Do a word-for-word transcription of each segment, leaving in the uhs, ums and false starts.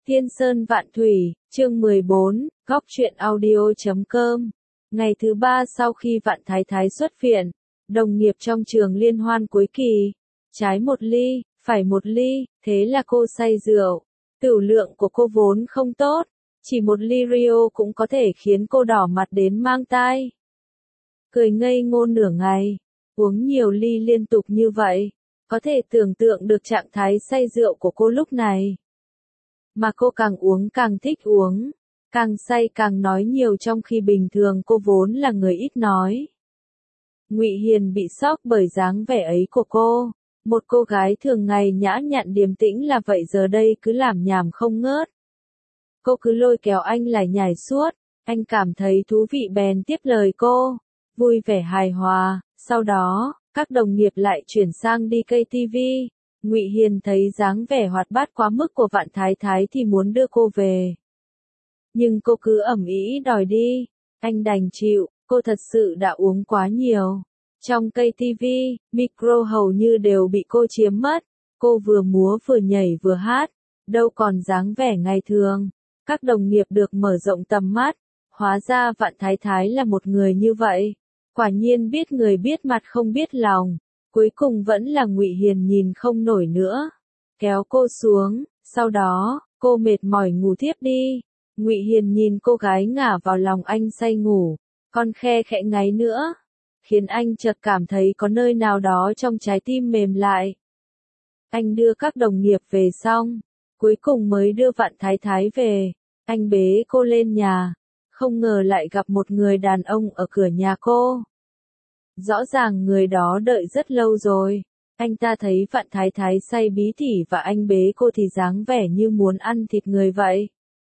Thiên Sơn Vạn Thủy, chương mười bốn, góc truyện audio chấm com. Ngày thứ ba sau khi Vạn Thái Thái xuất viện, đồng nghiệp trong trường liên hoan cuối kỳ, trái một ly, phải một ly, thế là cô say rượu. Tửu lượng của cô vốn không tốt, chỉ một ly Rio cũng có thể khiến cô đỏ mặt đến mang tai. Cười ngây ngô nửa ngày, uống nhiều ly liên tục như vậy, có thể tưởng tượng được trạng thái say rượu của cô lúc này. Mà cô càng uống càng thích uống, càng say càng nói nhiều trong khi bình thường cô vốn là người ít nói. Ngụy Hiền bị sốc bởi dáng vẻ ấy của cô, một cô gái thường ngày nhã nhặn điềm tĩnh là vậy giờ đây cứ làm nhảm không ngớt. Cô cứ lôi kéo anh lại nhảy suốt, anh cảm thấy thú vị bèn tiếp lời cô, vui vẻ hài hòa, sau đó, các đồng nghiệp lại chuyển sang đi cây ti vi. Ngụy Hiền thấy dáng vẻ hoạt bát quá mức của Vạn Thái Thái thì muốn đưa cô về. Nhưng cô cứ ầm ĩ đòi đi, anh đành chịu, cô thật sự đã uống quá nhiều. Trong cây ti vi, micro hầu như đều bị cô chiếm mất, cô vừa múa vừa nhảy vừa hát, đâu còn dáng vẻ ngày thường. Các đồng nghiệp được mở rộng tầm mắt, hóa ra Vạn Thái Thái là một người như vậy. Quả nhiên biết người biết mặt không biết lòng. Cuối cùng vẫn là Ngụy Hiền nhìn không nổi nữa, kéo cô xuống, sau đó, cô mệt mỏi ngủ thiếp đi. Ngụy Hiền nhìn cô gái ngả vào lòng anh say ngủ, còn khe khẽ ngáy nữa, khiến anh chợt cảm thấy có nơi nào đó trong trái tim mềm lại. Anh đưa các đồng nghiệp về xong, cuối cùng mới đưa Vạn Thái Thái về, anh bế cô lên nhà, không ngờ lại gặp một người đàn ông ở cửa nhà cô. Rõ ràng người đó đợi rất lâu rồi, anh ta thấy Vạn Thái Thái say bí tỉ và anh bế cô thì dáng vẻ như muốn ăn thịt người vậy.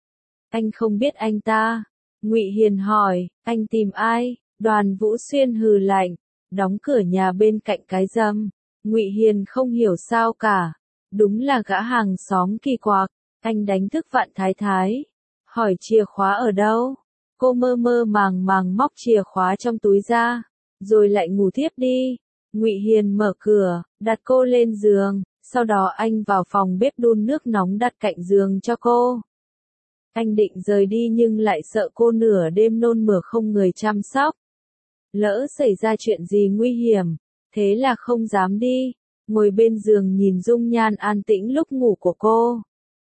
Anh không biết anh ta. Ngụy Hiền hỏi, anh tìm ai? Đoàn Vũ Xuyên hừ lạnh, đóng cửa nhà bên cạnh cái râm. Ngụy Hiền không hiểu sao cả, đúng là gã hàng xóm kỳ quặc. Anh đánh thức Vạn Thái Thái, hỏi chìa khóa ở đâu? Cô mơ mơ màng màng móc chìa khóa trong túi ra, rồi lại ngủ thiếp đi. Ngụy Hiền mở cửa, đặt cô lên giường, sau đó anh vào phòng bếp đun nước nóng đặt cạnh giường cho cô. Anh định rời đi nhưng lại sợ cô nửa đêm nôn mửa không người chăm sóc. Lỡ xảy ra chuyện gì nguy hiểm, thế là không dám đi, ngồi bên giường nhìn dung nhan an tĩnh lúc ngủ của cô.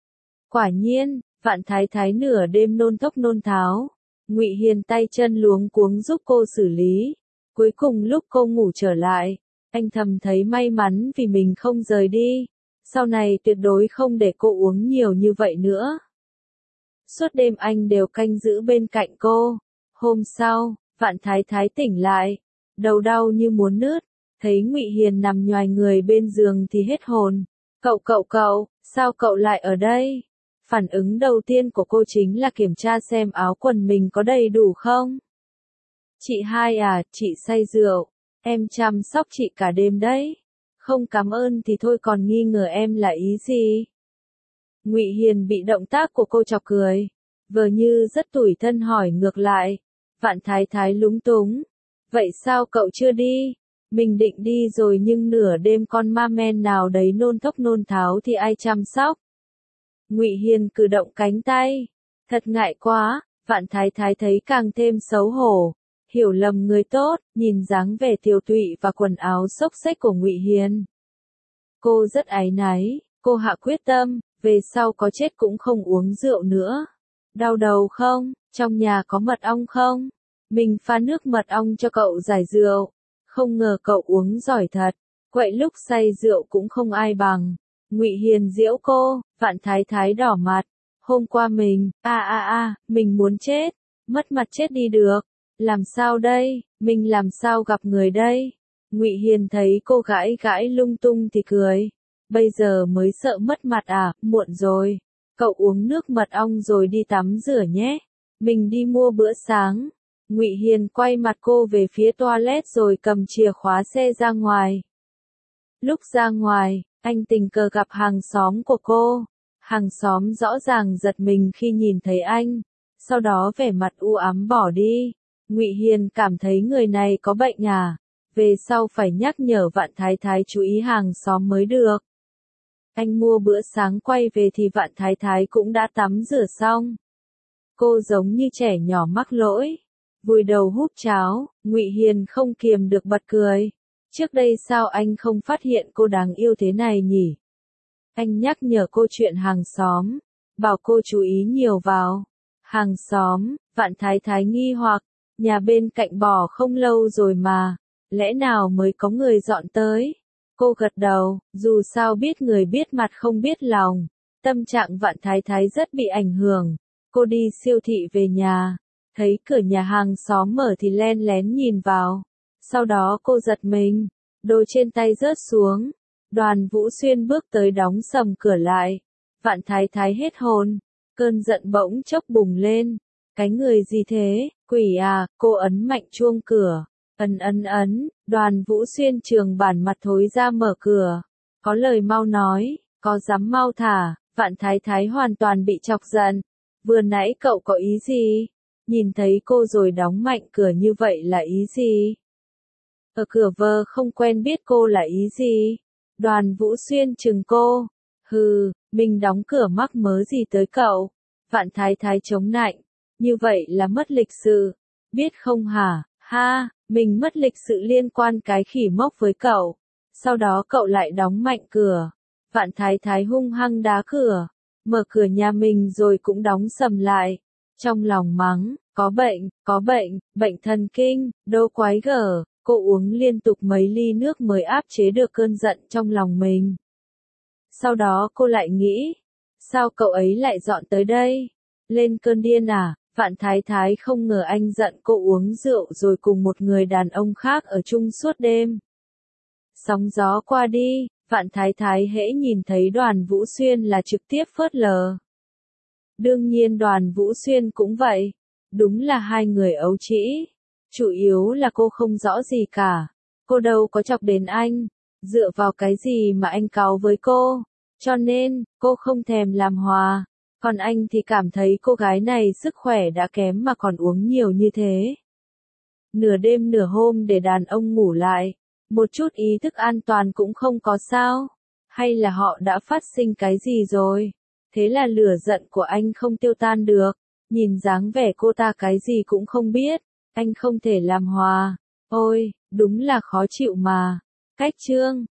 Quả nhiên, Vạn Thái Thái nửa đêm nôn thốc nôn tháo, Ngụy Hiền tay chân luống cuống giúp cô xử lý. Cuối cùng lúc cô ngủ trở lại, anh thầm thấy may mắn vì mình không rời đi, sau này tuyệt đối không để cô uống nhiều như vậy nữa. Suốt đêm anh đều canh giữ bên cạnh cô. Hôm sau, Vạn Thái Thái tỉnh lại, đầu đau như muốn nứt, thấy Ngụy Hiền nằm nhoài người bên giường thì hết hồn. Cậu cậu cậu, sao cậu lại ở đây? Phản ứng đầu tiên của cô chính là kiểm tra xem áo quần mình có đầy đủ không. Chị hai à, chị say rượu, em chăm sóc chị cả đêm đấy. Không cảm ơn thì thôi còn nghi ngờ em là ý gì? Ngụy Hiền bị động tác của cô chọc cười, vờ như rất tủi thân hỏi ngược lại. Vạn Thái Thái lúng túng. Vậy sao cậu chưa đi? Mình định đi rồi nhưng nửa đêm con ma men nào đấy nôn thốc nôn tháo thì ai chăm sóc? Ngụy Hiền cử động cánh tay. Thật ngại quá. Vạn Thái Thái thấy càng thêm xấu hổ. Hiểu lầm người tốt, nhìn dáng vẻ tiều tụy và quần áo xốc xếch của Ngụy Hiền. Cô rất áy náy, cô hạ quyết tâm, về sau có chết cũng không uống rượu nữa. Đau đầu không? Trong nhà có mật ong không? Mình pha nước mật ong cho cậu giải rượu. Không ngờ cậu uống giỏi thật, quậy lúc say rượu cũng không ai bằng. Ngụy Hiền giễu cô, Vạn Thái Thái đỏ mặt. Hôm qua mình, a a a, mình muốn chết, mất mặt chết đi được. Làm sao đây, mình làm sao gặp người đây? Ngụy Hiền thấy cô gãi gãi lung tung thì cười. Bây giờ mới sợ mất mặt à, muộn rồi. Cậu uống nước mật ong rồi đi tắm rửa nhé. Mình đi mua bữa sáng. Ngụy Hiền quay mặt cô về phía toilet rồi cầm chìa khóa xe ra ngoài. Lúc ra ngoài, anh tình cờ gặp hàng xóm của cô. Hàng xóm rõ ràng giật mình khi nhìn thấy anh. Sau đó vẻ mặt u ám bỏ đi. Ngụy Hiền cảm thấy người này có bệnh à, về sau phải nhắc nhở Vạn Thái Thái chú ý hàng xóm mới được. Anh mua bữa sáng quay về thì Vạn Thái Thái cũng đã tắm rửa xong. Cô giống như trẻ nhỏ mắc lỗi, vùi đầu húp cháo. Ngụy Hiền không kiềm được bật cười. Trước đây sao anh không phát hiện cô đáng yêu thế này nhỉ? Anh nhắc nhở cô chuyện hàng xóm, bảo cô chú ý nhiều vào. Hàng xóm, Vạn Thái Thái nghi hoặc, nhà bên cạnh bỏ không lâu rồi mà, lẽ nào mới có người dọn tới? Cô gật đầu, dù sao biết người biết mặt không biết lòng, tâm trạng Vạn Thái Thái rất bị ảnh hưởng. Cô đi siêu thị về nhà, thấy cửa nhà hàng xóm mở thì len lén nhìn vào. Sau đó cô giật mình, đồ trên tay rớt xuống. Đoàn Vũ Xuyên bước tới đóng sầm cửa lại. Vạn Thái Thái hết hồn, cơn giận bỗng chốc bùng lên. Cái người gì thế, quỷ à? Cô ấn mạnh chuông cửa. Ấn ấn ấn, Đoàn Vũ Xuyên trường bản mặt thối ra mở cửa. Có lời mau nói, có dám mau thả. Vạn Thái Thái hoàn toàn bị chọc giận. Vừa nãy cậu có ý gì? Nhìn thấy cô rồi đóng mạnh cửa như vậy là ý gì? Ở cửa vờ không quen biết cô là ý gì? Đoàn Vũ Xuyên chừng cô. Hừ, mình đóng cửa mắc mớ gì tới cậu? Vạn Thái Thái chống nạnh. Như vậy là mất lịch sự. Biết không hả? Ha, mình mất lịch sự liên quan cái khỉ mốc với cậu. Sau đó cậu lại đóng mạnh cửa. Vạn Thái Thái hung hăng đá cửa. Mở cửa nhà mình rồi cũng đóng sầm lại. Trong lòng mắng, có bệnh, có bệnh, bệnh thần kinh, đô quái gở. Cô uống liên tục mấy ly nước mới áp chế được cơn giận trong lòng mình. Sau đó cô lại nghĩ, sao cậu ấy lại dọn tới đây? Lên cơn điên à? Vạn Thái Thái không ngờ anh giận cô uống rượu rồi cùng một người đàn ông khác ở chung suốt đêm. Sóng gió qua đi, Vạn Thái Thái hễ nhìn thấy Đoàn Vũ Xuyên là trực tiếp phớt lờ. Đương nhiên Đoàn Vũ Xuyên cũng vậy. Đúng là hai người ấu trĩ. Chủ yếu là cô không rõ gì cả. Cô đâu có chọc đến anh. Dựa vào cái gì mà anh cáu với cô? Cho nên, cô không thèm làm hòa. Còn anh thì cảm thấy cô gái này sức khỏe đã kém mà còn uống nhiều như thế. Nửa đêm nửa hôm để đàn ông ngủ lại. Một chút ý thức an toàn cũng không có sao? Hay là họ đã phát sinh cái gì rồi? Thế là lửa giận của anh không tiêu tan được. Nhìn dáng vẻ cô ta cái gì cũng không biết. Anh không thể làm hòa. Ôi, đúng là khó chịu mà. Cách chương